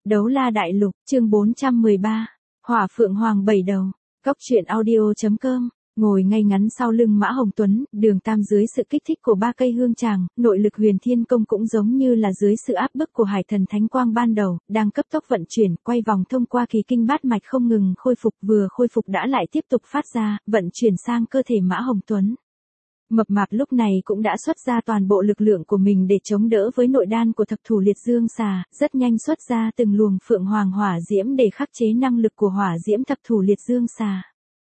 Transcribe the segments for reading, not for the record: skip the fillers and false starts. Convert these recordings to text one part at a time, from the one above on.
Đấu la đại lục, chương 413. Hỏa phượng hoàng bảy đầu. Cốc truyện audio.com. Ngồi ngay ngắn sau lưng Mã Hồng Tuấn, Đường Tam dưới sự kích thích của ba cây hương tràng, nội lực Huyền Thiên Công cũng giống như là dưới sự áp bức của Hải Thần Thánh Quang ban đầu, đang cấp tốc vận chuyển, quay vòng thông qua kỳ kinh bát mạch không ngừng khôi phục, vừa khôi phục đã lại tiếp tục phát ra, vận chuyển sang cơ thể Mã Hồng Tuấn. Mập mạp lúc này cũng đã xuất ra toàn bộ lực lượng của mình để chống đỡ với nội đan của thập thủ liệt dương xà, rất nhanh xuất ra từng luồng phượng hoàng hỏa diễm để khắc chế năng lực của hỏa diễm thập thủ liệt dương xà.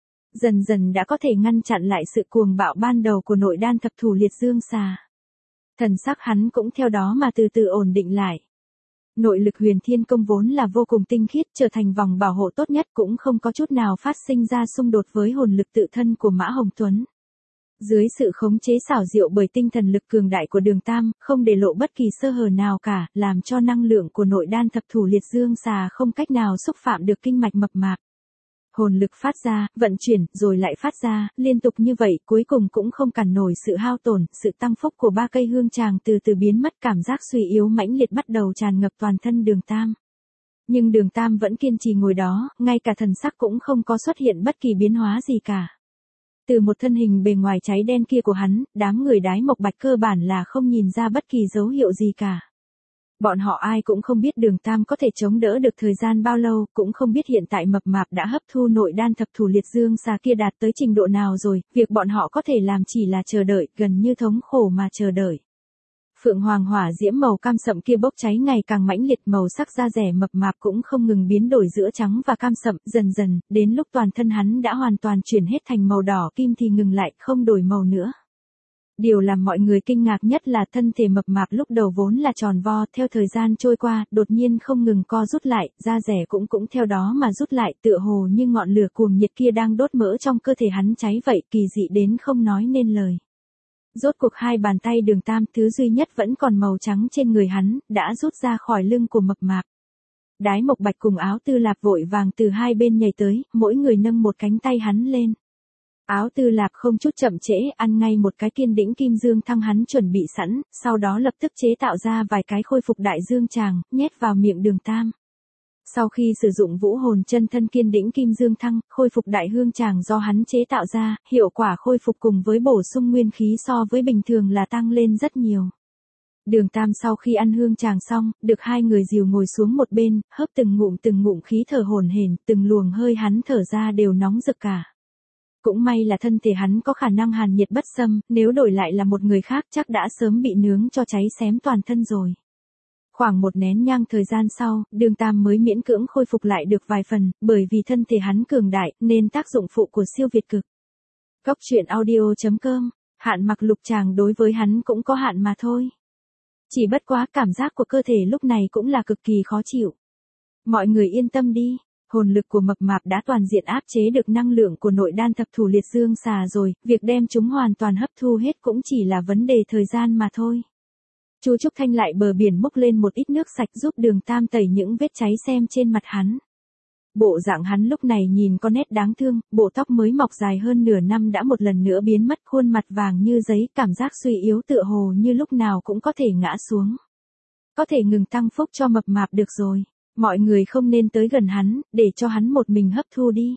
Dần dần đã có thể ngăn chặn lại sự cuồng bạo ban đầu của nội đan thập thủ liệt dương xà. Thần sắc hắn cũng theo đó mà từ từ ổn định lại. Nội lực Huyền Thiên Công vốn là vô cùng tinh khiết, trở thành vòng bảo hộ tốt nhất, cũng không có chút nào phát sinh ra xung đột với hồn lực tự thân của Mã Hồng Tuấn. Dưới sự khống chế xảo diệu bởi tinh thần lực cường đại của Đường Tam, không để lộ bất kỳ sơ hở nào cả, làm cho năng lượng của nội đan thập thủ liệt dương xà không cách nào xúc phạm được kinh mạch mập mạp. Hồn lực phát ra, vận chuyển, rồi lại phát ra, liên tục như vậy, cuối cùng cũng không cản nổi sự hao tổn, sự tăng phúc của ba cây hương tràng từ từ biến mất, cảm giác suy yếu mãnh liệt bắt đầu tràn ngập toàn thân Đường Tam. Nhưng Đường Tam vẫn kiên trì ngồi đó, ngay cả thần sắc cũng không có xuất hiện bất kỳ biến hóa gì cả. Từ một thân hình bề ngoài cháy đen kia của hắn, đám người Đái Mộc Bạch cơ bản là không nhìn ra bất kỳ dấu hiệu gì cả. Bọn họ ai cũng không biết Đường Tam có thể chống đỡ được thời gian bao lâu, cũng không biết hiện tại mập mạp đã hấp thu nội đan thập thủ liệt dương xà kia đạt tới trình độ nào rồi, việc bọn họ có thể làm chỉ là chờ đợi, gần như thống khổ mà chờ đợi. Phượng hoàng hỏa diễm màu cam sậm kia bốc cháy ngày càng mãnh liệt, màu sắc da rẻ mập mạp cũng không ngừng biến đổi giữa trắng và cam sậm, dần dần, đến lúc toàn thân hắn đã hoàn toàn chuyển hết thành màu đỏ kim thì ngừng lại, không đổi màu nữa. Điều làm mọi người kinh ngạc nhất là thân thể mập mạp lúc đầu vốn là tròn vo, theo thời gian trôi qua, đột nhiên không ngừng co rút lại, da rẻ cũng theo đó mà rút lại, tựa hồ như ngọn lửa cuồng nhiệt kia đang đốt mỡ trong cơ thể hắn cháy vậy, kỳ dị đến không nói nên lời. Rốt cuộc hai bàn tay Đường Tam, thứ duy nhất vẫn còn màu trắng trên người hắn, đã rút ra khỏi lưng của mập mạp. Đái Mộc Bạch cùng Áo Tư Lạp vội vàng từ hai bên nhảy tới, mỗi người nâng một cánh tay hắn lên. Áo Tư Lạp không chút chậm trễ, ăn ngay một cái kiên đĩnh kim dương thăng hắn chuẩn bị sẵn, sau đó lập tức chế tạo ra vài cái khôi phục đại dương tràng, nhét vào miệng Đường Tam. Sau khi sử dụng vũ hồn chân thân kiên đĩnh kim dương thăng, khôi phục đại hương tràng do hắn chế tạo ra, hiệu quả khôi phục cùng với bổ sung nguyên khí so với bình thường là tăng lên rất nhiều. Đường Tam sau khi ăn hương tràng xong, được hai người dìu ngồi xuống một bên, hớp từng ngụm khí thở hổn hển, từng luồng hơi hắn thở ra đều nóng rực cả. Cũng may là thân thể hắn có khả năng hàn nhiệt bất xâm, nếu đổi lại là một người khác chắc đã sớm bị nướng cho cháy xém toàn thân rồi. Khoảng một nén nhang thời gian sau, Đường Tam mới miễn cưỡng khôi phục lại được vài phần, bởi vì thân thể hắn cường đại, nên tác dụng phụ của siêu việt cực. Cốc truyện audio.com, hạn mặc lục tràng đối với hắn cũng có hạn mà thôi. Chỉ bất quá cảm giác của cơ thể lúc này cũng là cực kỳ khó chịu. Mọi người yên tâm đi, hồn lực của mập mạp đã toàn diện áp chế được năng lượng của nội đan thập thủ liệt dương xà rồi, việc đem chúng hoàn toàn hấp thu hết cũng chỉ là vấn đề thời gian mà thôi. Chu Trúc Thanh lại bờ biển múc lên một ít nước sạch giúp Đường Tam tẩy những vết cháy xem trên mặt hắn. Bộ dạng hắn lúc này nhìn có nét đáng thương, bộ tóc mới mọc dài hơn nửa năm đã một lần nữa biến mất, khuôn mặt vàng như giấy, cảm giác suy yếu tựa hồ như lúc nào cũng có thể ngã xuống. Có thể ngừng tăng phúc cho mập mạp được rồi, mọi người không nên tới gần hắn, để cho hắn một mình hấp thu đi.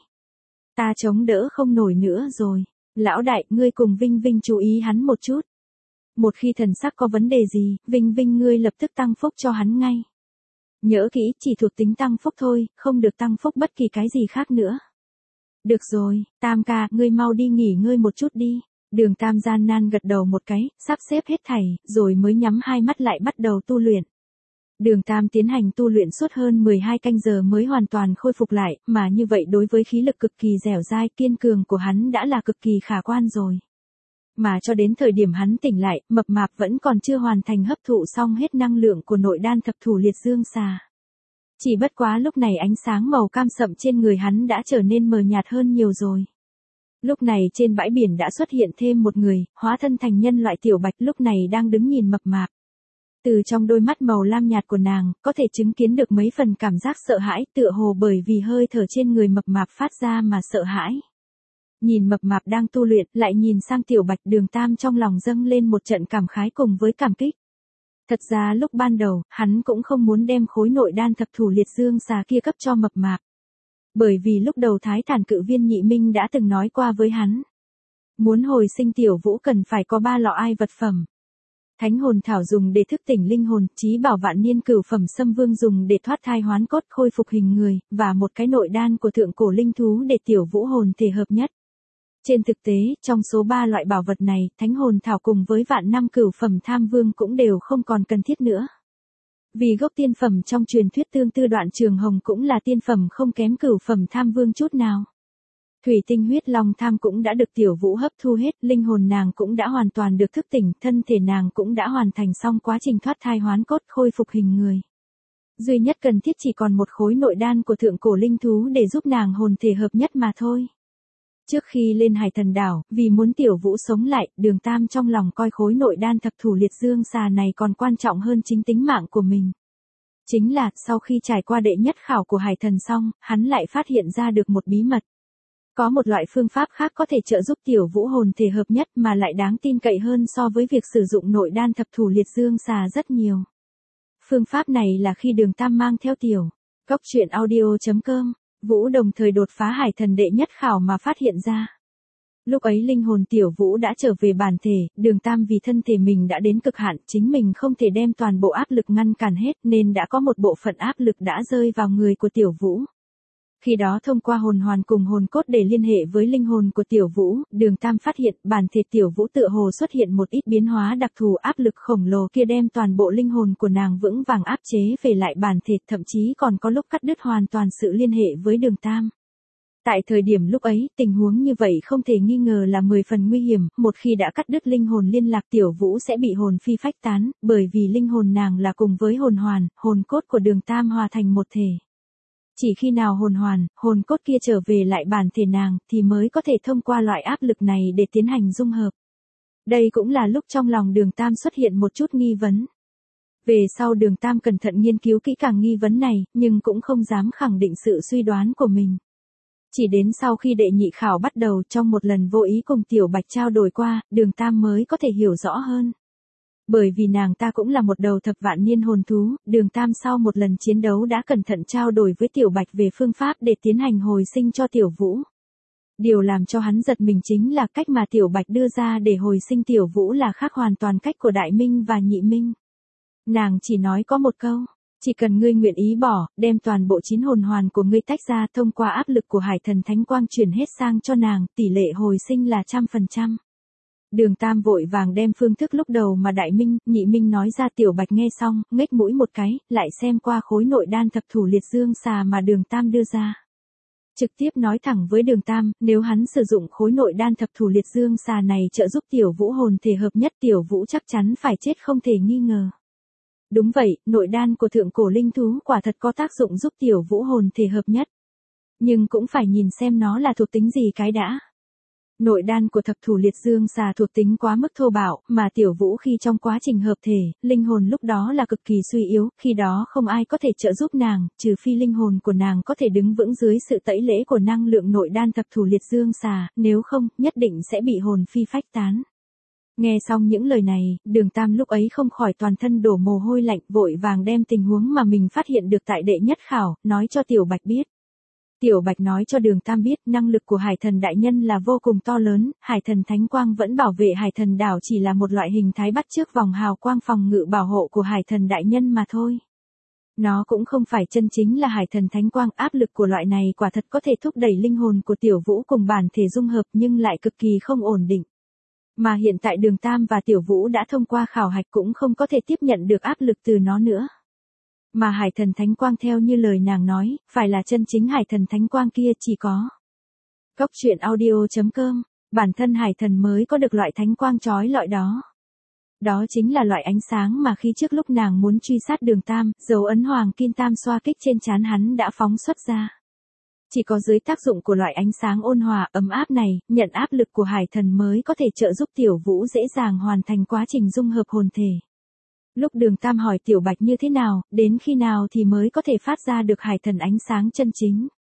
Ta chống đỡ không nổi nữa rồi, lão đại, ngươi cùng Vinh Vinh chú ý hắn một chút. Một khi thần sắc có vấn đề gì, Vinh Vinh ngươi lập tức tăng phúc cho hắn ngay. Nhớ kỹ, chỉ thuộc tính tăng phúc thôi, không được tăng phúc bất kỳ cái gì khác nữa. Được rồi, Tam ca, ngươi mau đi nghỉ ngơi một chút đi. Đường Tam gian nan gật đầu một cái, sắp xếp hết thảy, rồi mới nhắm hai mắt lại bắt đầu tu luyện. Đường Tam tiến hành tu luyện suốt hơn 12 canh giờ mới hoàn toàn khôi phục lại, mà như vậy đối với khí lực cực kỳ dẻo dai kiên cường của hắn đã là cực kỳ khả quan rồi. Mà cho đến thời điểm hắn tỉnh lại, mập mạp vẫn còn chưa hoàn thành hấp thụ xong hết năng lượng của nội đan thập thủ liệt dương xà. Chỉ bất quá lúc này ánh sáng màu cam sậm trên người hắn đã trở nên mờ nhạt hơn nhiều rồi. Lúc này trên bãi biển đã xuất hiện thêm một người, hóa thân thành nhân loại Tiểu Bạch lúc này đang đứng nhìn mập mạp. Từ trong đôi mắt màu lam nhạt của nàng, có thể chứng kiến được mấy phần cảm giác sợ hãi, tựa hồ bởi vì hơi thở trên người mập mạp phát ra mà sợ hãi. Nhìn mập mạp đang tu luyện, lại nhìn sang Tiểu Bạch, Đường Tam trong lòng dâng lên một trận cảm khái cùng với cảm kích. Thật ra lúc ban đầu, hắn cũng không muốn đem khối nội đan thập thủ liệt dương xà kia cấp cho mập mạp. Bởi vì lúc đầu Thái Thản Cự Viên Nhị Minh đã từng nói qua với hắn. Muốn hồi sinh Tiểu Vũ cần phải có 3 lọ ai vật phẩm. Thánh hồn thảo dùng để thức tỉnh linh hồn, trí bảo vạn niên cửu phẩm xâm vương dùng để thoát thai hoán cốt khôi phục hình người, và một cái nội đan của thượng cổ linh thú để Tiểu Vũ hồn thể hợp nhất. Trên thực tế, trong số 3 loại bảo vật này, thánh hồn thảo cùng với vạn năm cửu phẩm tham vương cũng đều không còn cần thiết nữa. Vì gốc tiên phẩm trong truyền thuyết Tương Tư Đoạn Trường Hồng cũng là tiên phẩm không kém cửu phẩm tham vương chút nào. Thủy tinh huyết long tham cũng đã được Tiểu Vũ hấp thu hết, linh hồn nàng cũng đã hoàn toàn được thức tỉnh, thân thể nàng cũng đã hoàn thành xong quá trình thoát thai hoán cốt khôi phục hình người. Duy nhất cần thiết chỉ còn một khối nội đan của thượng cổ linh thú để giúp nàng hồn thể hợp nhất mà thôi. Trước khi lên Hải Thần Đảo, vì muốn Tiểu Vũ sống lại, Đường Tam trong lòng coi khối nội đan thập thủ liệt dương xà này còn quan trọng hơn chính tính mạng của mình. Chính là, sau khi trải qua đệ nhất khảo của Hải Thần xong, hắn lại phát hiện ra được một bí mật. Có một loại phương pháp khác có thể trợ giúp Tiểu Vũ hồn thể hợp nhất mà lại đáng tin cậy hơn so với việc sử dụng nội đan thập thủ liệt dương xà rất nhiều. Phương pháp này là khi Đường Tam mang theo Tiểu Cốc Truyện Audio.com, Vũ đồng thời đột phá Hải Thần đệ nhất khảo mà phát hiện ra. Lúc ấy linh hồn Tiểu Vũ đã trở về bản thể, Đường Tam vì thân thể mình đã đến cực hạn, chính mình không thể đem toàn bộ áp lực ngăn cản hết nên đã có một bộ phận áp lực đã rơi vào người của Tiểu Vũ. Khi đó thông qua hồn hoàn cùng hồn cốt để liên hệ với linh hồn của Tiểu Vũ, Đường Tam phát hiện bản thể Tiểu Vũ tựa hồ xuất hiện một ít biến hóa đặc thù, áp lực khổng lồ kia đem toàn bộ linh hồn của nàng vững vàng áp chế về lại bản thể, thậm chí còn có lúc cắt đứt hoàn toàn sự liên hệ với Đường Tam. Tại thời điểm lúc ấy, tình huống như vậy không thể nghi ngờ là 10 phần nguy hiểm, một khi đã cắt đứt linh hồn liên lạc Tiểu Vũ sẽ bị hồn phi phách tán, bởi vì linh hồn nàng là cùng với hồn hoàn, hồn cốt của Đường Tam hòa thành một thể. Chỉ khi nào hồn hoàn, hồn cốt kia trở về lại bản thể nàng, thì mới có thể thông qua loại áp lực này để tiến hành dung hợp. Đây cũng là lúc trong lòng Đường Tam xuất hiện một chút nghi vấn. Về sau Đường Tam cẩn thận nghiên cứu kỹ càng nghi vấn này, nhưng cũng không dám khẳng định sự suy đoán của mình. Chỉ đến sau khi đệ nhị khảo bắt đầu, trong một lần vô ý cùng Tiểu Bạch trao đổi qua, Đường Tam mới có thể hiểu rõ hơn. Bởi vì nàng ta cũng là một đầu thập vạn niên hồn thú, Đường Tam sau một lần chiến đấu đã cẩn thận trao đổi với Tiểu Bạch về phương pháp để tiến hành hồi sinh cho Tiểu Vũ. Điều làm cho hắn giật mình chính là cách mà Tiểu Bạch đưa ra để hồi sinh Tiểu Vũ là khác hoàn toàn cách của Đại Minh và Nhị Minh. Nàng chỉ nói có một câu, chỉ cần ngươi nguyện ý bỏ, đem toàn bộ 9 hồn hoàn của ngươi tách ra, thông qua áp lực của Hải Thần Thánh Quang chuyển hết sang cho nàng, tỷ lệ hồi sinh là 100%. Đường Tam vội vàng đem phương thức lúc đầu mà Đại Minh, Nhị Minh nói ra. Tiểu Bạch nghe xong, nghếch mũi một cái, lại xem qua khối nội đan thập thủ liệt dương xà mà Đường Tam đưa ra. Trực tiếp nói thẳng với Đường Tam, nếu hắn sử dụng khối nội đan thập thủ liệt dương xà này trợ giúp Tiểu Vũ hồn thể hợp nhất, Tiểu Vũ chắc chắn phải chết không thể nghi ngờ. Đúng vậy, nội đan của thượng cổ linh thú quả thật có tác dụng giúp Tiểu Vũ hồn thể hợp nhất. Nhưng cũng phải nhìn xem nó là thuộc tính gì cái đã. Nội đan của thập thủ liệt dương xà thuộc tính quá mức thô bạo, mà Tiểu Vũ khi trong quá trình hợp thể, linh hồn lúc đó là cực kỳ suy yếu, khi đó không ai có thể trợ giúp nàng, trừ phi linh hồn của nàng có thể đứng vững dưới sự tẩy lễ của năng lượng nội đan thập thủ liệt dương xà, nếu không, nhất định sẽ bị hồn phi phách tán. Nghe xong những lời này, Đường Tam lúc ấy không khỏi toàn thân đổ mồ hôi lạnh, vội vàng đem tình huống mà mình phát hiện được tại đệ nhất khảo, nói cho Tiểu Bạch biết. Tiểu Bạch nói cho Đường Tam biết năng lực của Hải Thần Đại Nhân là vô cùng to lớn, Hải Thần Thánh Quang vẫn bảo vệ Hải Thần Đảo chỉ là một loại hình thái bắt chước vòng hào quang phòng ngự bảo hộ của Hải Thần Đại Nhân mà thôi. Nó cũng không phải chân chính là Hải Thần Thánh Quang, áp lực của loại này quả thật có thể thúc đẩy linh hồn của Tiểu Vũ cùng bản thể dung hợp nhưng lại cực kỳ không ổn định. Mà hiện tại Đường Tam và Tiểu Vũ đã thông qua khảo hạch cũng không có thể tiếp nhận được áp lực từ nó nữa. Mà Hải Thần Thánh Quang theo như lời nàng nói, phải là chân chính Hải Thần Thánh Quang kia chỉ có. Cốc Truyện Audio.com, bản thân Hải Thần mới có được loại Thánh Quang chói lọi đó. Đó chính là loại ánh sáng mà khi trước lúc nàng muốn truy sát Đường Tam, dấu ấn hoàng kim tam xoa kích trên trán hắn đã phóng xuất ra. Chỉ có dưới tác dụng của loại ánh sáng ôn hòa, ấm áp này, nhận áp lực của Hải Thần mới có thể trợ giúp Tiểu Vũ dễ dàng hoàn thành quá trình dung hợp hồn thể. Lúc Đường Tam hỏi Tiểu Bạch như thế nào, đến khi nào thì mới có thể phát ra được Hải Thần ánh sáng chân chính.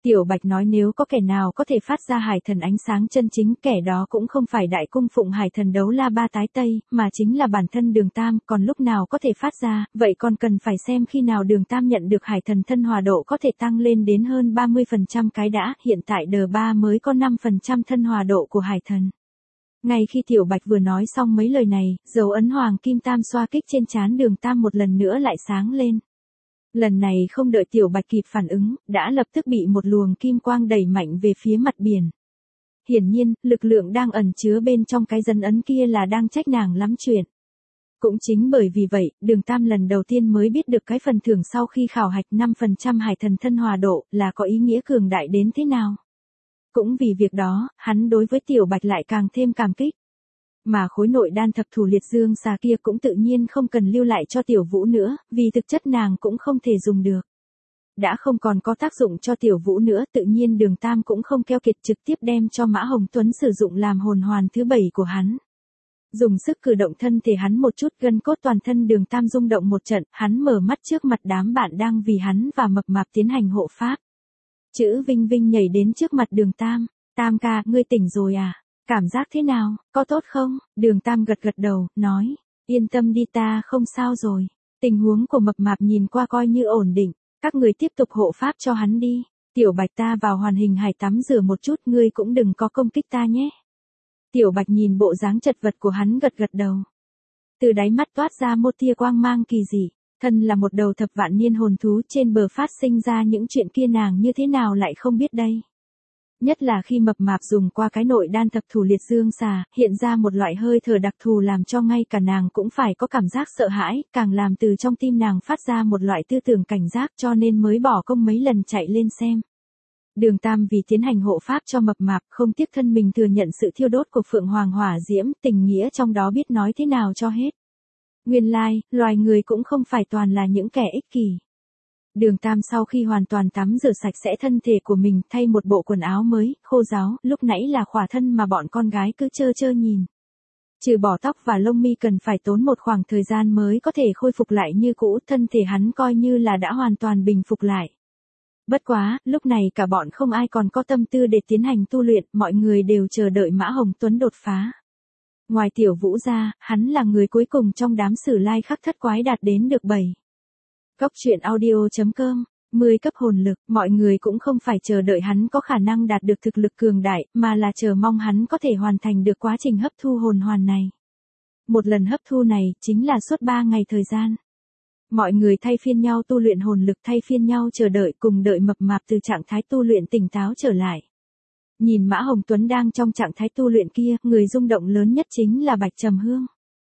Tiểu Bạch nói nếu có kẻ nào có thể phát ra hải thần ánh sáng chân chính, kẻ đó cũng không phải đại cung phụng hải thần đấu la ba tái Tây, mà chính là bản thân Đường Tam, còn lúc nào có thể phát ra, vậy còn cần phải xem khi nào Đường Tam nhận được hải thần thân hòa độ có thể tăng lên đến hơn 30% cái đã, hiện tại đờ 3 mới có 5% thân hòa độ của hải thần. Ngay khi Tiểu Bạch vừa nói xong mấy lời này, dấu ấn hoàng kim tam xoa kích trên trán Đường Tam một lần nữa lại sáng lên. Lần này không đợi Tiểu Bạch kịp phản ứng, đã lập tức bị một luồng kim quang đẩy mạnh về phía mặt biển. Hiển nhiên, lực lượng đang ẩn chứa bên trong cái dấu ấn kia là đang trách nàng lắm chuyện. Cũng chính bởi vì vậy, Đường Tam lần đầu tiên mới biết được cái phần thưởng sau khi khảo hạch 5% hải thần thân hòa độ là có ý nghĩa cường đại đến thế nào. Cũng vì việc đó, hắn đối với Tiểu Bạch lại càng thêm cảm kích. Mà khối nội đan thập thủ liệt dương xà kia cũng tự nhiên không cần lưu lại cho Tiểu Vũ nữa, vì thực chất nàng cũng không thể dùng được. Đã không còn có tác dụng cho Tiểu Vũ nữa, tự nhiên Đường Tam cũng không keo kiệt trực tiếp đem cho Mã Hồng Tuấn sử dụng làm hồn hoàn thứ 7 của hắn. Dùng sức cử động thân thể hắn một chút, gân cốt toàn thân Đường Tam rung động một trận, hắn mở mắt trước mặt đám bạn đang vì hắn và Mập Mạp tiến hành hộ pháp. Chữ Vinh Vinh nhảy đến trước mặt Đường Tam, Tam ca, ngươi tỉnh rồi à? Cảm giác thế nào, có tốt không? Đường Tam gật gật đầu, nói, yên tâm đi ta không sao rồi. Tình huống của Mập Mạp nhìn qua coi như ổn định, các người tiếp tục hộ pháp cho hắn đi. Tiểu Bạch ta vào hoàn hình hải tắm rửa một chút, ngươi cũng đừng có công kích ta nhé. Tiểu Bạch nhìn bộ dáng chật vật của hắn gật gật đầu. Từ đáy mắt toát ra một tia quang mang kỳ dị, thân là một đầu thập vạn niên hồn thú trên bờ phát sinh ra những chuyện kia nàng như thế nào lại không biết đây. Nhất là khi Mập Mạp dùng qua cái nội đan thập thủ liệt dương xà, hiện ra một loại hơi thở đặc thù làm cho ngay cả nàng cũng phải có cảm giác sợ hãi, càng làm từ trong tim nàng phát ra một loại tư tưởng cảnh giác cho nên mới bỏ công mấy lần chạy lên xem. Đường Tam vì tiến hành hộ pháp cho Mập Mạp không tiếc thân mình thừa nhận sự thiêu đốt của Phượng Hoàng hỏa diễm, tình nghĩa trong đó biết nói thế nào cho hết. Nguyên lai, loài người cũng không phải toàn là những kẻ ích kỷ. Đường Tam sau khi hoàn toàn tắm rửa sạch sẽ thân thể của mình, thay một bộ quần áo mới, khô ráo, lúc nãy là khỏa thân mà bọn con gái cứ trơ trơ nhìn. Trừ bỏ tóc và lông mi cần phải tốn một khoảng thời gian mới có thể khôi phục lại như cũ, thân thể hắn coi như là đã hoàn toàn bình phục lại. Bất quá, lúc này cả bọn không ai còn có tâm tư để tiến hành tu luyện, mọi người đều chờ đợi Mã Hồng Tuấn đột phá. Ngoài Tiểu Vũ ra, hắn là người cuối cùng trong đám Sử Lai Khắc thất quái đạt đến được 7. Cốc truyện audio.com, 10 cấp hồn lực, mọi người cũng không phải chờ đợi hắn có khả năng đạt được thực lực cường đại, mà là chờ mong hắn có thể hoàn thành được quá trình hấp thu hồn hoàn này. Một lần hấp thu này, chính là suốt 3 ngày thời gian. Mọi người thay phiên nhau tu luyện hồn lực, thay phiên nhau chờ đợi, cùng đợi Mập Mạp từ trạng thái tu luyện tỉnh táo trở lại. Nhìn Mã Hồng Tuấn đang trong trạng thái tu luyện kia, người rung động lớn nhất chính là Bạch Trầm Hương.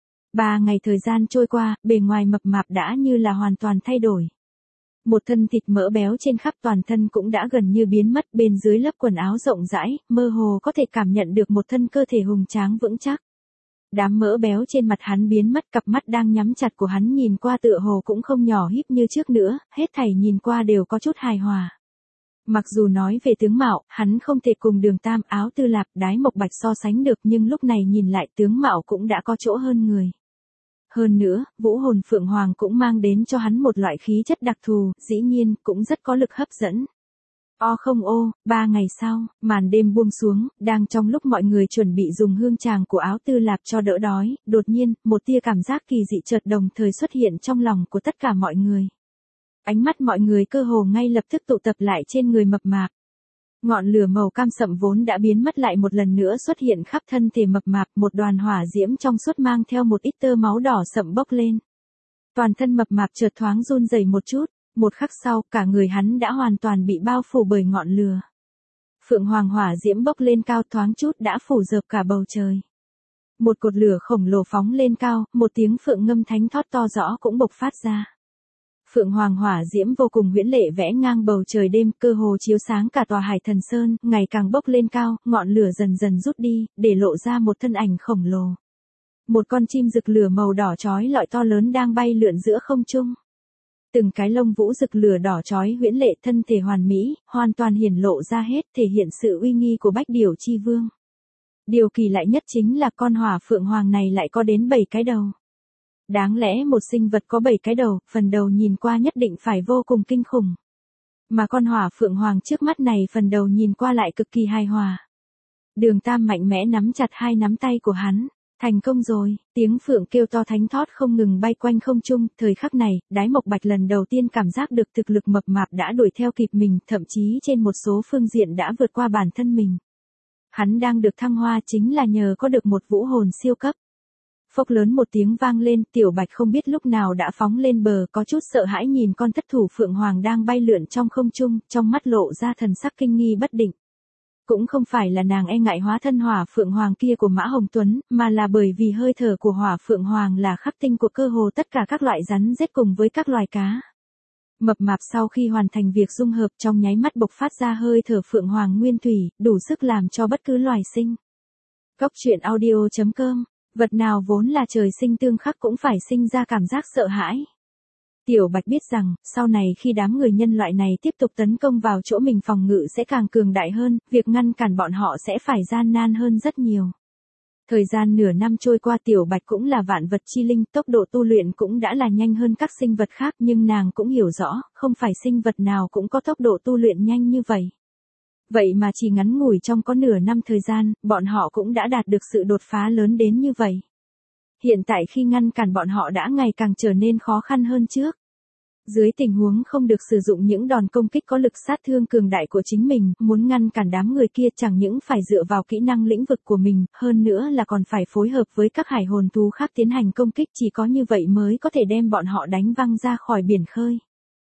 3 ngày thời gian trôi qua, bề ngoài Mập Mạp đã như là hoàn toàn thay đổi. Một thân thịt mỡ béo trên khắp toàn thân cũng đã gần như biến mất, bên dưới lớp quần áo rộng rãi, mơ hồ có thể cảm nhận được một thân cơ thể hùng tráng vững chắc. Đám mỡ béo trên mặt hắn biến mất, cặp mắt đang nhắm chặt của hắn nhìn qua tựa hồ cũng không nhỏ híp như trước nữa, hết thảy nhìn qua đều có chút hài hòa. Mặc dù nói về tướng mạo, hắn không thể cùng Đường Tam, Áo Tư Lạp, Đái Mộc Bạch so sánh được, nhưng lúc này nhìn lại tướng mạo cũng đã có chỗ hơn người. Hơn nữa, vũ hồn Phượng Hoàng cũng mang đến cho hắn một loại khí chất đặc thù, dĩ nhiên, cũng rất có lực hấp dẫn. Không 3 ngày sau, màn đêm buông xuống, đang trong lúc mọi người chuẩn bị dùng hương tràng của Áo Tư Lạp cho đỡ đói, đột nhiên, một tia cảm giác kỳ dị chợt đồng thời xuất hiện trong lòng của tất cả mọi người. Ánh mắt mọi người cơ hồ ngay lập tức tụ tập lại trên người Mập Mạp. Ngọn lửa màu cam sậm vốn đã biến mất lại một lần nữa xuất hiện khắp thân thể Mập Mạp, một đoàn hỏa diễm trong suốt mang theo một ít tơ máu đỏ sậm bốc lên. Toàn thân Mập Mạp chợt thoáng run rẩy một chút, một khắc sau, cả người hắn đã hoàn toàn bị bao phủ bởi ngọn lửa. Phượng Hoàng hỏa diễm bốc lên cao thoáng chút đã phủ rợp cả bầu trời. Một cột lửa khổng lồ phóng lên cao, một tiếng phượng ngâm thánh thót to rõ cũng bộc phát ra. Phượng Hoàng hỏa diễm vô cùng huyễn lệ vẽ ngang bầu trời đêm, cơ hồ chiếu sáng cả tòa Hải Thần Sơn, ngày càng bốc lên cao, ngọn lửa dần dần rút đi, để lộ ra một thân ảnh khổng lồ. Một con chim rực lửa màu đỏ chói lọi to lớn đang bay lượn giữa không trung. Từng cái lông vũ rực lửa đỏ chói huyễn lệ, thân thể hoàn mỹ, hoàn toàn hiển lộ ra hết, thể hiện sự uy nghi của Bách Điểu Chi Vương. Điều kỳ lạ nhất chính là con hỏa Phượng Hoàng này lại có đến 7 cái đầu. Đáng lẽ một sinh vật có 7 cái đầu, phần đầu nhìn qua nhất định phải vô cùng kinh khủng. Mà con hỏa phượng hoàng trước mắt này phần đầu nhìn qua lại cực kỳ hài hòa. Đường Tam mạnh mẽ nắm chặt hai nắm tay của hắn. Thành công rồi, tiếng phượng kêu to thánh thót không ngừng bay quanh không trung, thời khắc này, Đái Mộc Bạch lần đầu tiên cảm giác được thực lực mập mạp đã đuổi theo kịp mình, thậm chí trên một số phương diện đã vượt qua bản thân mình. Hắn đang được thăng hoa chính là nhờ có được một vũ hồn siêu cấp. Phốc lớn một tiếng vang lên, Tiểu Bạch không biết lúc nào đã phóng lên bờ, có chút sợ hãi nhìn con thất thủ phượng hoàng đang bay lượn trong không trung, trong mắt lộ ra thần sắc kinh nghi bất định. Cũng không phải là nàng e ngại hóa thân hỏa phượng hoàng kia của Mã Hồng Tuấn, mà là bởi vì hơi thở của hỏa phượng hoàng là khắc tinh của cơ hồ tất cả các loại rắn rết cùng với các loài cá. Mập mạp sau khi hoàn thành việc dung hợp trong nháy mắt bộc phát ra hơi thở phượng hoàng nguyên thủy, đủ sức làm cho bất cứ loài sinh. Cốc truyện audio.com, vật nào vốn là trời sinh tương khắc cũng phải sinh ra cảm giác sợ hãi. Tiểu Bạch biết rằng, sau này khi đám người nhân loại này tiếp tục tấn công vào chỗ mình phòng ngự sẽ càng cường đại hơn, việc ngăn cản bọn họ sẽ phải gian nan hơn rất nhiều. Thời gian nửa năm trôi qua Tiểu Bạch cũng là vạn vật chi linh, tốc độ tu luyện cũng đã là nhanh hơn các sinh vật khác nhưng nàng cũng hiểu rõ, không phải sinh vật nào cũng có tốc độ tu luyện nhanh như vậy. Vậy mà chỉ ngắn ngủi trong có nửa năm thời gian, bọn họ cũng đã đạt được sự đột phá lớn đến như vậy. Hiện tại khi ngăn cản bọn họ đã ngày càng trở nên khó khăn hơn trước. Dưới tình huống không được sử dụng những đòn công kích có lực sát thương cường đại của chính mình, muốn ngăn cản đám người kia chẳng những phải dựa vào kỹ năng lĩnh vực của mình, hơn nữa là còn phải phối hợp với các hải hồn thú khác tiến hành công kích, chỉ có như vậy mới có thể đem bọn họ đánh văng ra khỏi biển khơi.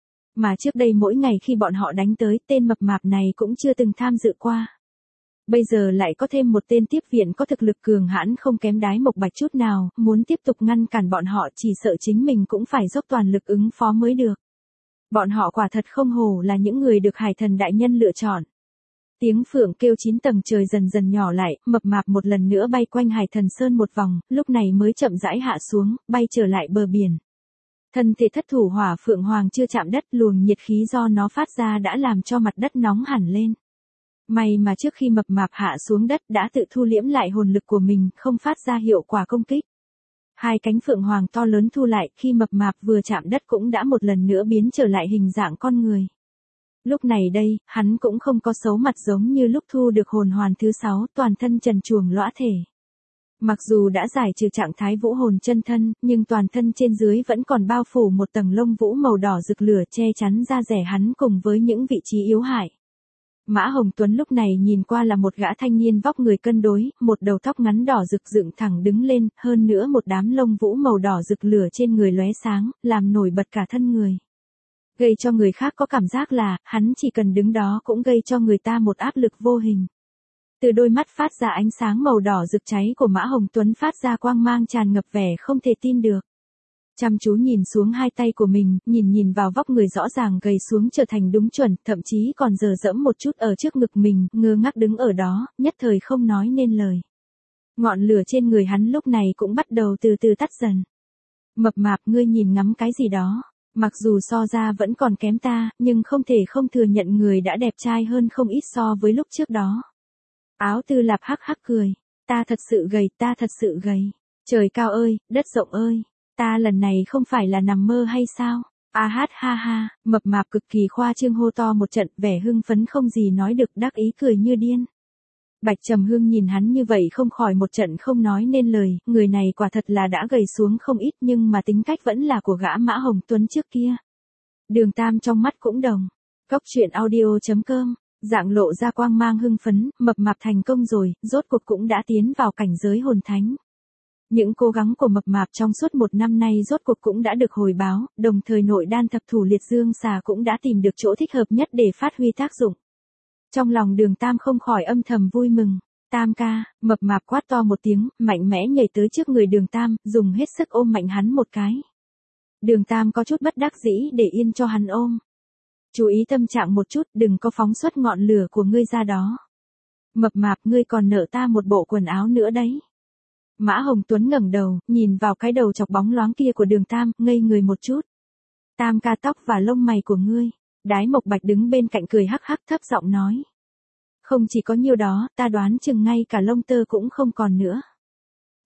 Mà trước đây mỗi ngày khi bọn họ đánh tới, tên mập mạp này cũng chưa từng tham dự qua. Bây giờ lại có thêm một tên tiếp viện có thực lực cường hãn không kém Đái Mộc Bạch chút nào, muốn tiếp tục ngăn cản bọn họ chỉ sợ chính mình cũng phải dốc toàn lực ứng phó mới được. Bọn họ quả thật không hổ là những người được Hải Thần Đại Nhân lựa chọn. Tiếng phượng kêu 9 tầng trời dần dần nhỏ lại, mập mạp một lần nữa bay quanh Hải Thần Sơn một vòng, lúc này mới chậm rãi hạ xuống, bay trở lại bờ biển. Thân thể thất thủ hỏa phượng hoàng chưa chạm đất, luồng nhiệt khí do nó phát ra đã làm cho mặt đất nóng hẳn lên. May mà trước khi mập mạp hạ xuống đất đã tự thu liễm lại hồn lực của mình, không phát ra hiệu quả công kích. Hai cánh phượng hoàng to lớn thu lại, khi mập mạp vừa chạm đất cũng đã một lần nữa biến trở lại hình dạng con người. Lúc này đây, hắn cũng không có xấu mặt giống như lúc thu được hồn hoàn thứ 6, toàn thân trần truồng lõa thể. Mặc dù đã giải trừ trạng thái vũ hồn chân thân, nhưng toàn thân trên dưới vẫn còn bao phủ một tầng lông vũ màu đỏ rực lửa che chắn da rẻ hắn cùng với những vị trí yếu hại. Mã Hồng Tuấn lúc này nhìn qua là một gã thanh niên vóc người cân đối, một đầu tóc ngắn đỏ rực dựng thẳng đứng lên, hơn nữa một đám lông vũ màu đỏ rực lửa trên người lóe sáng, làm nổi bật cả thân người. Gây cho người khác có cảm giác là, hắn chỉ cần đứng đó cũng gây cho người ta một áp lực vô hình. Từ đôi mắt phát ra ánh sáng màu đỏ rực cháy của Mã Hồng Tuấn phát ra quang mang tràn ngập vẻ không thể tin được. Chăm chú nhìn xuống hai tay của mình, nhìn vào vóc người rõ ràng gầy xuống trở thành đúng chuẩn, thậm chí còn dờ dẫm một chút ở trước ngực mình, ngơ ngác đứng ở đó, nhất thời không nói nên lời. Ngọn lửa trên người hắn lúc này cũng bắt đầu từ từ tắt dần. Mập mạp, ngươi nhìn ngắm cái gì đó? Mặc dù so ra vẫn còn kém ta, nhưng không thể không thừa nhận người đã đẹp trai hơn không ít so với lúc trước đó. Áo Tư Lạp hắc hắc cười. Ta thật sự gầy, ta thật sự gầy. Trời cao ơi, đất rộng ơi. Ta lần này không phải là nằm mơ hay sao? A hát ha ha, mập mạp cực kỳ khoa trương hô to một trận, vẻ hưng phấn không gì nói được, đắc ý cười như điên. Bạch Trầm Hương nhìn hắn như vậy không khỏi một trận không nói nên lời, người này quả thật là đã gầy xuống không ít nhưng mà tính cách vẫn là của gã Mã Hồng Tuấn trước kia. Đường Tam trong mắt cũng đồng. Cốc truyện audio.com, dạng lộ ra quang mang hưng phấn, mập mạp thành công rồi, rốt cuộc cũng đã tiến vào cảnh giới hồn thánh. Những cố gắng của mập mạp trong suốt một năm nay rốt cuộc cũng đã được hồi báo, đồng thời nội đan thập thủ liệt dương xà cũng đã tìm được chỗ thích hợp nhất để phát huy tác dụng. Trong lòng Đường Tam không khỏi âm thầm vui mừng. Tam ca, mập mạp quát to một tiếng, mạnh mẽ nhảy tới trước người Đường Tam, dùng hết sức ôm mạnh hắn một cái. Đường Tam có chút bất đắc dĩ để yên cho hắn ôm. Chú ý tâm trạng một chút, đừng có phóng xuất ngọn lửa của ngươi ra đó. Mập mạp, ngươi còn nợ ta một bộ quần áo nữa đấy. Mã Hồng Tuấn ngẩng đầu, nhìn vào cái đầu chọc bóng loáng kia của Đường Tam, ngây người một chút. Tam ca, tóc và lông mày của ngươi. Đái Mộc Bạch đứng bên cạnh cười hắc hắc thấp giọng nói. Không chỉ có nhiêu đó, ta đoán chừng ngay cả lông tơ cũng không còn nữa.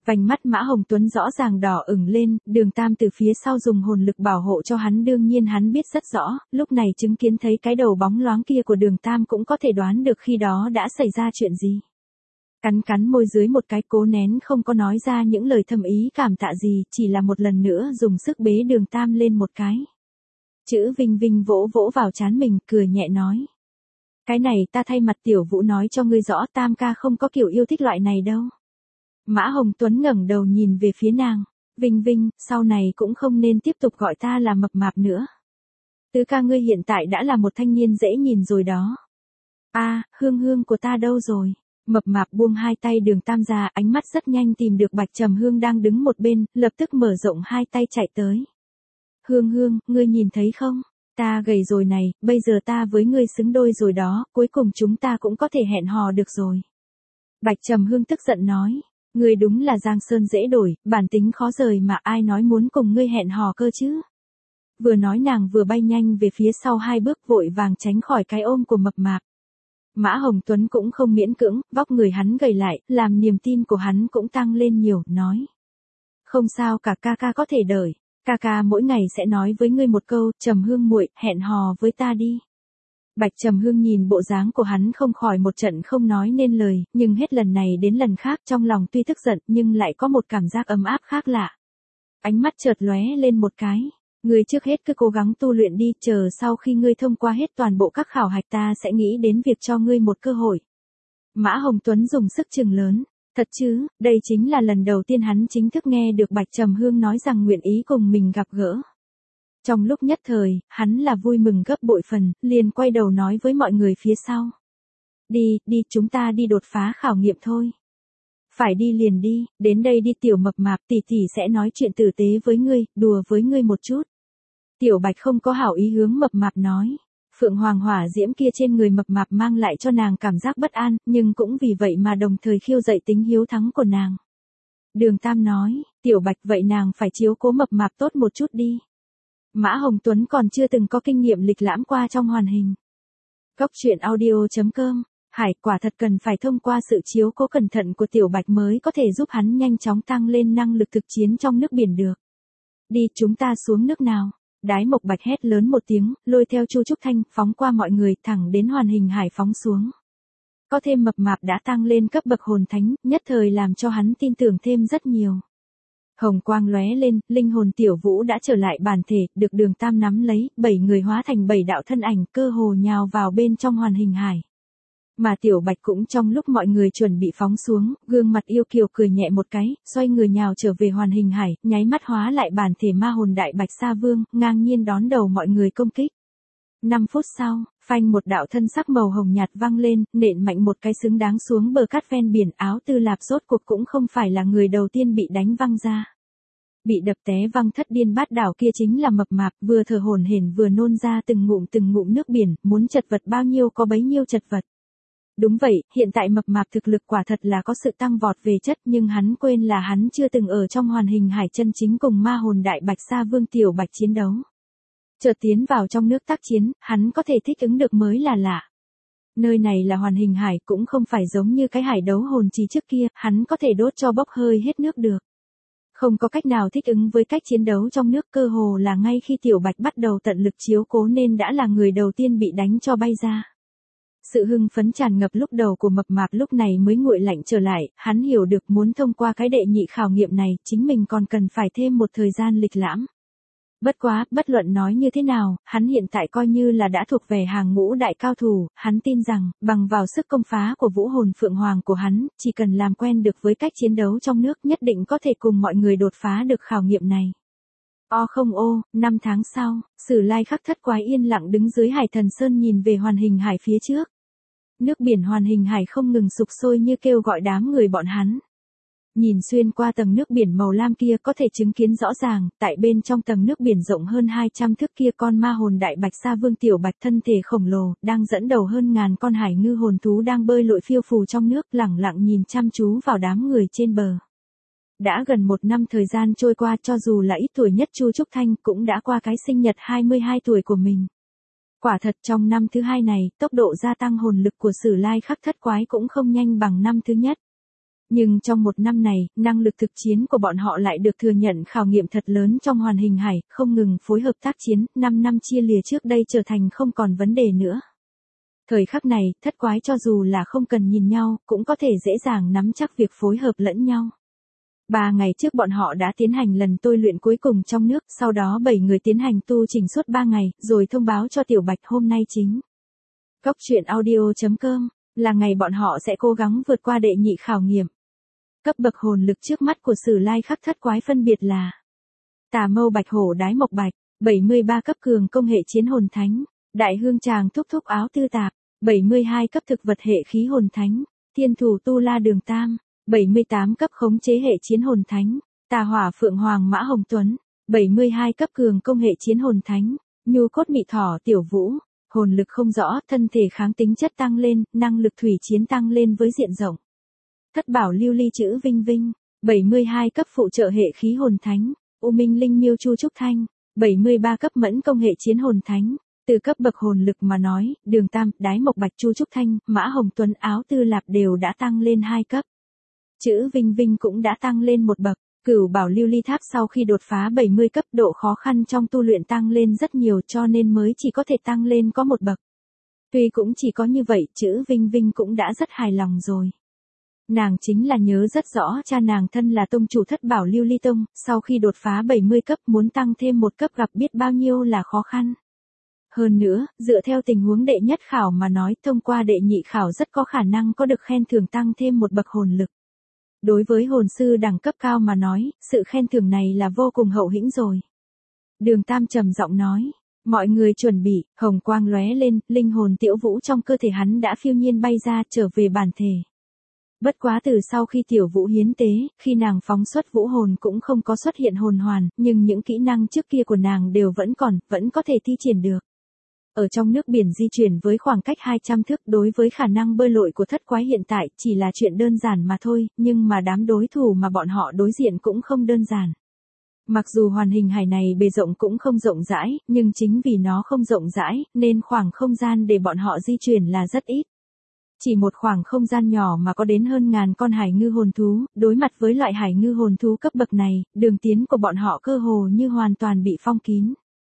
Vành mắt Mã Hồng Tuấn rõ ràng đỏ ửng lên, Đường Tam từ phía sau dùng hồn lực bảo hộ cho hắn, đương nhiên hắn biết rất rõ, lúc này chứng kiến thấy cái đầu bóng loáng kia của Đường Tam cũng có thể đoán được khi đó đã xảy ra chuyện gì. Cắn cắn môi dưới một cái, cố nén không có nói ra những lời thâm ý cảm tạ gì, chỉ là một lần nữa dùng sức bế Đường Tam lên một cái. Chữ Vinh Vinh vỗ vỗ vào trán mình, cười nhẹ nói. Cái này ta thay mặt Tiểu Vũ nói cho ngươi rõ, Tam ca không có kiểu yêu thích loại này đâu. Mã Hồng Tuấn ngẩng đầu nhìn về phía nàng. Vinh Vinh, sau này cũng không nên tiếp tục gọi ta là mập mạp nữa. Tứ ca ngươi hiện tại đã là một thanh niên dễ nhìn rồi đó. À, hương hương của ta đâu rồi? Mập mạp buông hai tay Đường Tam ra, ánh mắt rất nhanh tìm được Bạch Trầm Hương đang đứng một bên, lập tức mở rộng hai tay chạy tới. Hương hương, ngươi nhìn thấy không? Ta gầy rồi này, bây giờ ta với ngươi xứng đôi rồi đó, cuối cùng chúng ta cũng có thể hẹn hò được rồi. Bạch Trầm Hương tức giận nói. Ngươi đúng là Giang Sơn dễ đổi, bản tính khó rời mà ai nói muốn cùng ngươi hẹn hò cơ chứ. Vừa nói nàng vừa bay nhanh về phía sau hai bước, vội vàng tránh khỏi cái ôm của mập mạp. Mã Hồng Tuấn cũng không miễn cưỡng, vóc người hắn gầy lại, làm niềm tin của hắn cũng tăng lên nhiều, nói. Không sao cả, ca ca có thể đợi, ca ca mỗi ngày sẽ nói với ngươi một câu, Trầm Hương muội, hẹn hò với ta đi. Bạch Trầm Hương nhìn bộ dáng của hắn không khỏi một trận không nói nên lời, nhưng hết lần này đến lần khác trong lòng tuy tức giận nhưng lại có một cảm giác ấm áp khác lạ. Ánh mắt chợt lóe lên một cái. Ngươi trước hết cứ cố gắng tu luyện đi, chờ sau khi ngươi thông qua hết toàn bộ các khảo hạch ta sẽ nghĩ đến việc cho ngươi một cơ hội. Mã Hồng Tuấn dùng sức chừng lớn. Thật chứ, đây chính là lần đầu tiên hắn chính thức nghe được Bạch Trầm Hương nói rằng nguyện ý cùng mình gặp gỡ. Trong lúc nhất thời, hắn là vui mừng gấp bội phần, liền quay đầu nói với mọi người phía sau. Đi, chúng ta đi đột phá khảo nghiệm thôi. Phải đi liền đi, đến đây đi tiểu mập mạp, tỷ tỷ sẽ nói chuyện tử tế với ngươi, đùa với ngươi một chút. Tiểu Bạch không có hảo ý hướng mập mạp nói. Phượng Hoàng hỏa diễm kia trên người mập mạp mang lại cho nàng cảm giác bất an, nhưng cũng vì vậy mà đồng thời khiêu dậy tính hiếu thắng của nàng. Đường Tam nói, Tiểu Bạch vậy nàng phải chiếu cố mập mạp tốt một chút đi. Mã Hồng Tuấn còn chưa từng có kinh nghiệm lịch lãm qua trong hoàn hình. Cốc truyện audio.com, Hải quả thật cần phải thông qua sự chiếu cố cẩn thận của Tiểu Bạch mới có thể giúp hắn nhanh chóng tăng lên năng lực thực chiến trong nước biển được. Đi, chúng ta xuống nước nào. Đái Mộc Bạch hét lớn một tiếng, lôi theo Chu Trúc Thanh, phóng qua mọi người, thẳng đến hoàn hình hải phóng xuống. Có thêm mập mạp đã tăng lên cấp bậc hồn thánh, nhất thời làm cho hắn tin tưởng thêm rất nhiều. Hồng quang lóe lên, linh hồn Tiểu Vũ đã trở lại bản thể, được Đường Tam nắm lấy, 7 người hóa thành 7 đạo thân ảnh, cơ hồ nhào vào bên trong hoàn hình hải. Mà Tiểu Bạch cũng trong lúc mọi người chuẩn bị phóng xuống, gương mặt yêu kiều cười nhẹ một cái, xoay người nhào trở về hoàn hình hải, nháy mắt hóa lại bản thể ma hồn đại Bạch Sa Vương, ngang nhiên đón đầu mọi người công kích. 5 phút sau, phanh một đạo thân sắc màu hồng nhạt văng lên, nện mạnh một cái xứng đáng xuống bờ cát ven biển. Áo Tư Lạp rốt cuộc cũng không phải là người đầu tiên bị đánh văng ra. Bị đập té văng thất điên bát đảo kia chính là mập mạp, vừa thở hổn hển vừa nôn ra từng ngụm nước biển, muốn chật vật bao nhiêu có bấy nhiêu chật vật. Đúng vậy, hiện tại mập mạp thực lực quả thật là có sự tăng vọt về chất, nhưng hắn quên là hắn chưa từng ở trong hoàn hình hải chân chính cùng ma hồn đại Bạch Sa Vương Tiểu Bạch chiến đấu. Chợt tiến vào trong nước tác chiến, hắn có thể thích ứng được mới là lạ. Nơi này là hoàn hình hải, cũng không phải giống như cái hải đấu hồn trì trước kia, hắn có thể đốt cho bốc hơi hết nước được. Không có cách nào thích ứng với cách chiến đấu trong nước, cơ hồ là ngay khi Tiểu Bạch bắt đầu tận lực chiếu cố nên đã là người đầu tiên bị đánh cho bay ra. Sự hưng phấn tràn ngập lúc đầu của mập mạp lúc này mới nguội lạnh trở lại, hắn hiểu được muốn thông qua cái đệ nhị khảo nghiệm này, chính mình còn cần phải thêm một thời gian lịch lãm. Bất quá, bất luận nói như thế nào, hắn hiện tại coi như là đã thuộc về hàng ngũ đại cao thủ, hắn tin rằng, bằng vào sức công phá của vũ hồn Phượng Hoàng của hắn, chỉ cần làm quen được với cách chiến đấu trong nước nhất định có thể cùng mọi người đột phá được khảo nghiệm này. 5 tháng sau, Sử Lai Khắc thất quái yên lặng đứng dưới Hải Thần Sơn nhìn về hoàn hình hải phía trước. Nước biển hoàn hình hải không ngừng sục sôi như kêu gọi đám người bọn hắn. Nhìn xuyên qua tầng nước biển màu lam kia có thể chứng kiến rõ ràng, tại bên trong tầng nước biển rộng hơn 200 thước kia con ma hồn đại Bạch Sa Vương Tiểu Bạch thân thể khổng lồ, đang dẫn đầu hơn ngàn con hải ngư hồn thú đang bơi lội phiêu phù trong nước, lẳng lặng nhìn chăm chú vào đám người trên bờ. Đã gần 1 năm thời gian trôi qua, cho dù là ít tuổi nhất Chu Trúc Thanh cũng đã qua cái sinh nhật 22 tuổi của mình. Quả thật trong năm thứ 2 này, tốc độ gia tăng hồn lực của Sử Lai Khắc thất quái cũng không nhanh bằng năm thứ nhất. Nhưng trong một năm này, năng lực thực chiến của bọn họ lại được thừa nhận khảo nghiệm thật lớn trong hoàn hình hải, không ngừng phối hợp tác chiến, 5 năm chia lìa trước đây trở thành không còn vấn đề nữa. Thời khắc này, thất quái cho dù là không cần nhìn nhau, cũng có thể dễ dàng nắm chắc việc phối hợp lẫn nhau. 3 ngày trước bọn họ đã tiến hành lần tôi luyện cuối cùng trong nước, sau đó 7 người tiến hành tu chỉnh suốt 3 ngày, rồi thông báo cho Tiểu Bạch hôm nay chính. Cốc truyện audio.com là ngày bọn họ sẽ cố gắng vượt qua đệ nhị khảo nghiệm. Cấp bậc hồn lực trước mắt của Sử Lai Khắc thất quái phân biệt là Tà Mâu Bạch Hổ Đái Mộc Bạch, 73 cấp cường công hệ chiến hồn thánh, Đại Hương Tràng Thúc Thúc Áo Tư Tạp, 72 cấp thực vật hệ khí hồn thánh, Thiên Thủ Tu La Đường Tam, 78 cấp khống chế hệ chiến hồn thánh, Tà Hỏa Phượng Hoàng Mã Hồng Tuấn, 72 cấp cường công hệ chiến hồn thánh, Nhu Cốt Mị Thỏ Tiểu Vũ, hồn lực không rõ, thân thể kháng tính chất tăng lên, năng lực thủy chiến tăng lên với diện rộng. Thất Bảo Lưu Ly Chữ Vinh Vinh, 72 cấp phụ trợ hệ khí hồn thánh, U Minh Linh Miêu Chu Trúc Thanh, 73 cấp mẫn công hệ chiến hồn thánh. Từ cấp bậc hồn lực mà nói, Đường Tam, Đái Mộc Bạch Chu Trúc Thanh, Mã Hồng Tuấn Áo Tư Lạp đều đã tăng lên 2 cấp. Chữ Vinh Vinh cũng đã tăng lên một bậc. Cửu Bảo Lưu Ly Tháp sau khi đột phá 70 cấp độ khó khăn trong tu luyện tăng lên rất nhiều cho nên mới chỉ có thể tăng lên có một bậc. Tuy cũng chỉ có như vậy, chữ Vinh Vinh cũng đã rất hài lòng rồi. Nàng chính là nhớ rất rõ cha nàng thân là tông chủ Thất Bảo Lưu Ly Tông, sau khi đột phá 70 cấp muốn tăng thêm một cấp gặp biết bao nhiêu là khó khăn. Hơn nữa, dựa theo tình huống đệ nhất khảo mà nói, thông qua đệ nhị khảo rất có khả năng có được khen thưởng tăng thêm một bậc hồn lực. Đối với hồn sư đẳng cấp cao mà nói, sự khen thưởng này là vô cùng hậu hĩnh rồi. Đường Tam trầm giọng nói, mọi người chuẩn bị, hồng quang lóe lên, linh hồn Tiểu Vũ trong cơ thể hắn đã phiêu nhiên bay ra trở về bản thể. Bất quá từ sau khi Tiểu Vũ hiến tế, khi nàng phóng xuất vũ hồn cũng không có xuất hiện hồn hoàn, nhưng những kỹ năng trước kia của nàng đều vẫn còn, vẫn có thể thi triển được. Ở trong nước biển di chuyển với khoảng cách 200 thước đối với khả năng bơi lội của thất quái hiện tại chỉ là chuyện đơn giản mà thôi, nhưng mà đám đối thủ mà bọn họ đối diện cũng không đơn giản. Mặc dù hoàn hình hải này bề rộng cũng không rộng rãi, nhưng chính vì nó không rộng rãi, nên khoảng không gian để bọn họ di chuyển là rất ít. Chỉ một khoảng không gian nhỏ mà có đến hơn ngàn con hải ngư hồn thú, đối mặt với loại hải ngư hồn thú cấp bậc này, đường tiến của bọn họ cơ hồ như hoàn toàn bị phong kín.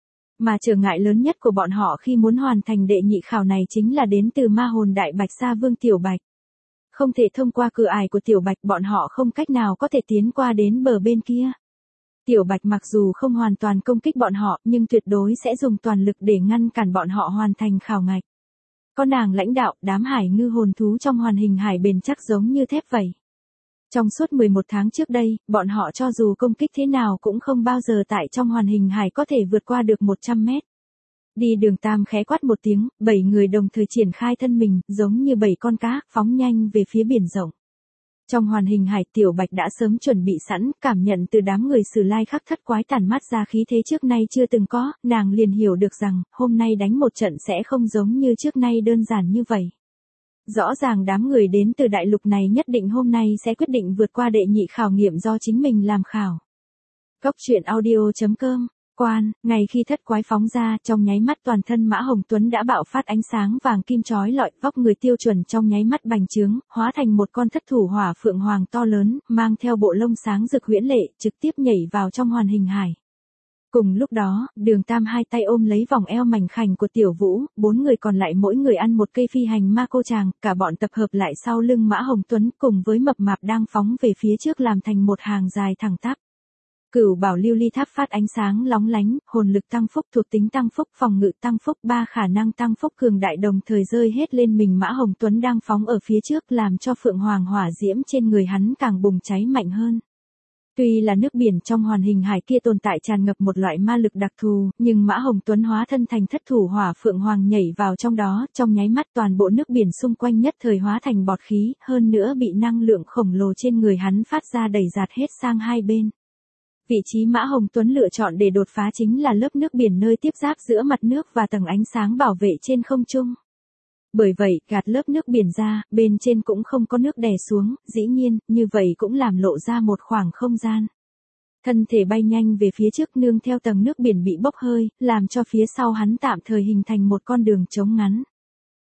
Mà trở ngại lớn nhất của bọn họ khi muốn hoàn thành đệ nhị khảo này chính là đến từ ma hồn đại bạch sa vương Tiểu Bạch. Không thể thông qua cửa ải của Tiểu Bạch bọn họ không cách nào có thể tiến qua đến bờ bên kia. Tiểu Bạch mặc dù không hoàn toàn công kích bọn họ nhưng tuyệt đối sẽ dùng toàn lực để ngăn cản bọn họ hoàn thành khảo ngạch. Có nàng lãnh đạo, đám hải ngư hồn thú trong hoàn hình hải bền chắc giống như thép vậy. Trong suốt 11 tháng trước đây, bọn họ cho dù công kích thế nào cũng không bao giờ tại trong hoàn hình hải có thể vượt qua được 100 mét. Đi Đường Tam khẽ quát một tiếng, 7 người đồng thời triển khai thân mình, giống như 7 con cá, phóng nhanh về phía biển rộng. Trong hoàn hình hải Tiểu Bạch đã sớm chuẩn bị sẵn, cảm nhận từ đám người Sử Lai Khắc thất quái tản mát ra khí thế trước nay chưa từng có, nàng liền hiểu được rằng, hôm nay đánh một trận sẽ không giống như trước nay đơn giản như vậy. Rõ ràng đám người đến từ đại lục này nhất định hôm nay sẽ quyết định vượt qua đệ nhị khảo nghiệm do chính mình làm khảo. Cốc truyện audio.com Quan, ngày khi thất quái phóng ra, trong nháy mắt toàn thân Mã Hồng Tuấn đã bạo phát ánh sáng vàng kim chói lọi, vóc người tiêu chuẩn trong nháy mắt bành trướng, hóa thành một con thất thủ hỏa phượng hoàng to lớn, mang theo bộ lông sáng rực huyễn lệ, trực tiếp nhảy vào trong hoàn hình hải. Cùng lúc đó, Đường Tam hai tay ôm lấy vòng eo mảnh khảnh của Tiểu Vũ, 4 người còn lại mỗi người ăn một cây phi hành ma cô tràng, cả bọn tập hợp lại sau lưng Mã Hồng Tuấn cùng với mập mạp đang phóng về phía trước làm thành một hàng dài thẳng tắp. Cửu Bảo Lưu Ly Tháp phát ánh sáng lóng lánh, hồn lực tăng phúc, thuộc tính tăng phúc, phòng ngự tăng phúc, 3 khả năng tăng phúc cường đại đồng thời rơi hết lên mình Mã Hồng Tuấn đang phóng ở phía trước, làm cho phượng hoàng hỏa diễm trên người hắn càng bùng cháy mạnh hơn. Tuy là nước biển trong hoàn hình hải kia tồn tại tràn ngập một loại ma lực đặc thù, nhưng Mã Hồng Tuấn hóa thân thành thất thủ hỏa phượng hoàng nhảy vào trong đó, trong nháy mắt toàn bộ nước biển xung quanh nhất thời hóa thành bọt khí, hơn nữa bị năng lượng khổng lồ trên người hắn phát ra đẩy giạt hết sang hai bên. Vị trí Mã Hồng Tuấn lựa chọn để đột phá chính là lớp nước biển nơi tiếp giáp giữa mặt nước và tầng ánh sáng bảo vệ trên không trung. Bởi vậy, gạt lớp nước biển ra, bên trên cũng không có nước đè xuống, dĩ nhiên, như vậy cũng làm lộ ra một khoảng không gian. Thân thể bay nhanh về phía trước nương theo tầng nước biển bị bốc hơi, làm cho phía sau hắn tạm thời hình thành một con đường trống ngắn.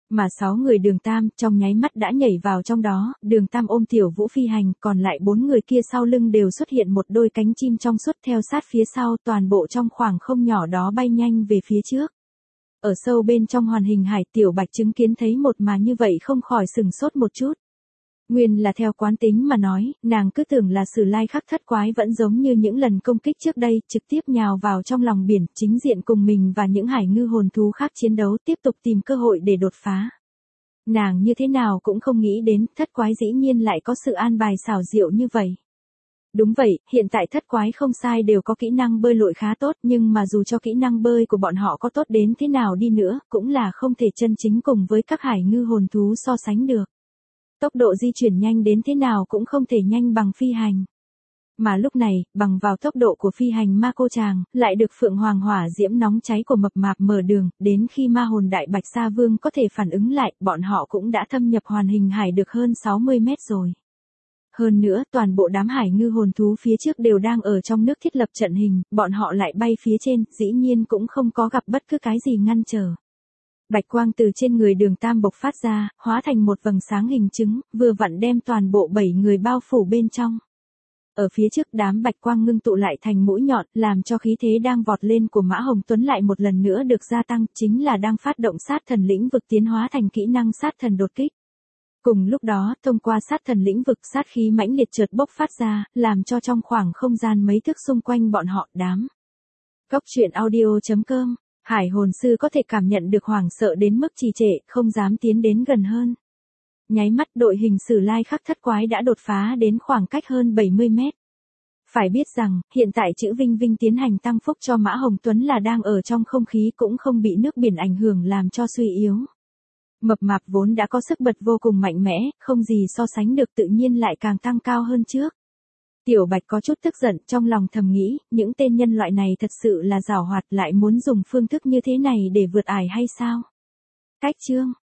Mà 6 người Đường Tam trong nháy mắt đã nhảy vào trong đó, Đường Tam ôm Tiểu Vũ phi hành, còn lại 4 người kia sau lưng đều xuất hiện một đôi cánh chim trong suốt theo sát phía sau, toàn bộ trong khoảng không nhỏ đó bay nhanh về phía trước. Ở sâu bên trong hoàn hình hải, Tiểu Bạch chứng kiến thấy một màn như vậy không khỏi sừng sốt một chút. Nguyên là theo quán tính mà nói, nàng cứ tưởng là Sử Lai Khắc Thất Quái vẫn giống như những lần công kích trước đây, trực tiếp nhào vào trong lòng biển, chính diện cùng mình và những hải ngư hồn thú khác chiến đấu, tiếp tục tìm cơ hội để đột phá. Nàng như thế nào cũng không nghĩ đến, Thất Quái dĩ nhiên lại có sự an bài xảo diệu như vậy. Đúng vậy, hiện tại Thất Quái không sai đều có kỹ năng bơi lội khá tốt, nhưng mà dù cho kỹ năng bơi của bọn họ có tốt đến thế nào đi nữa, cũng là không thể chân chính cùng với các hải ngư hồn thú so sánh được. Tốc độ di chuyển nhanh đến thế nào cũng không thể nhanh bằng phi hành. Mà lúc này, bằng vào tốc độ của phi hành ma cô chàng, lại được Phượng Hoàng hỏa diễm nóng cháy của mập mạp mở đường, đến khi ma hồn đại bạch sa vương có thể phản ứng lại, bọn họ cũng đã thâm nhập hoàn hình hải được hơn 60 mét rồi. Hơn nữa, toàn bộ đám hải ngư hồn thú phía trước đều đang ở trong nước thiết lập trận hình, bọn họ lại bay phía trên, dĩ nhiên cũng không có gặp bất cứ cái gì ngăn trở. Bạch quang từ trên người Đường Tam bộc phát ra, hóa thành một vầng sáng hình trứng, vừa vặn đem toàn bộ 7 người bao phủ bên trong. Ở phía trước đám bạch quang ngưng tụ lại thành mũi nhọn, làm cho khí thế đang vọt lên của Mã Hồng Tuấn lại một lần nữa được gia tăng, chính là đang phát động sát thần lĩnh vực tiến hóa thành kỹ năng sát thần đột kích. Cùng lúc đó, thông qua sát thần lĩnh vực sát khí mãnh liệt chợt bốc phát ra, làm cho trong khoảng không gian mấy thước xung quanh bọn họ đám. Góc truyện audio.com, Hải hồn sư có thể cảm nhận được hoảng sợ đến mức trì trệ, không dám tiến đến gần hơn. Nháy mắt đội hình Sử Lai Khắc Thất Quái đã đột phá đến khoảng cách hơn 70 mét. Phải biết rằng, hiện tại chữ Vinh Vinh tiến hành tăng phúc cho Mã Hồng Tuấn là đang ở trong không khí cũng không bị nước biển ảnh hưởng làm cho suy yếu. Mập mạp vốn đã có sức bật vô cùng mạnh mẽ, không gì so sánh được tự nhiên lại càng tăng cao hơn trước. Tiểu Bạch có chút tức giận trong lòng thầm nghĩ, những tên nhân loại này thật sự là giảo hoạt lại muốn dùng phương thức như thế này để vượt ải hay sao? Cách chương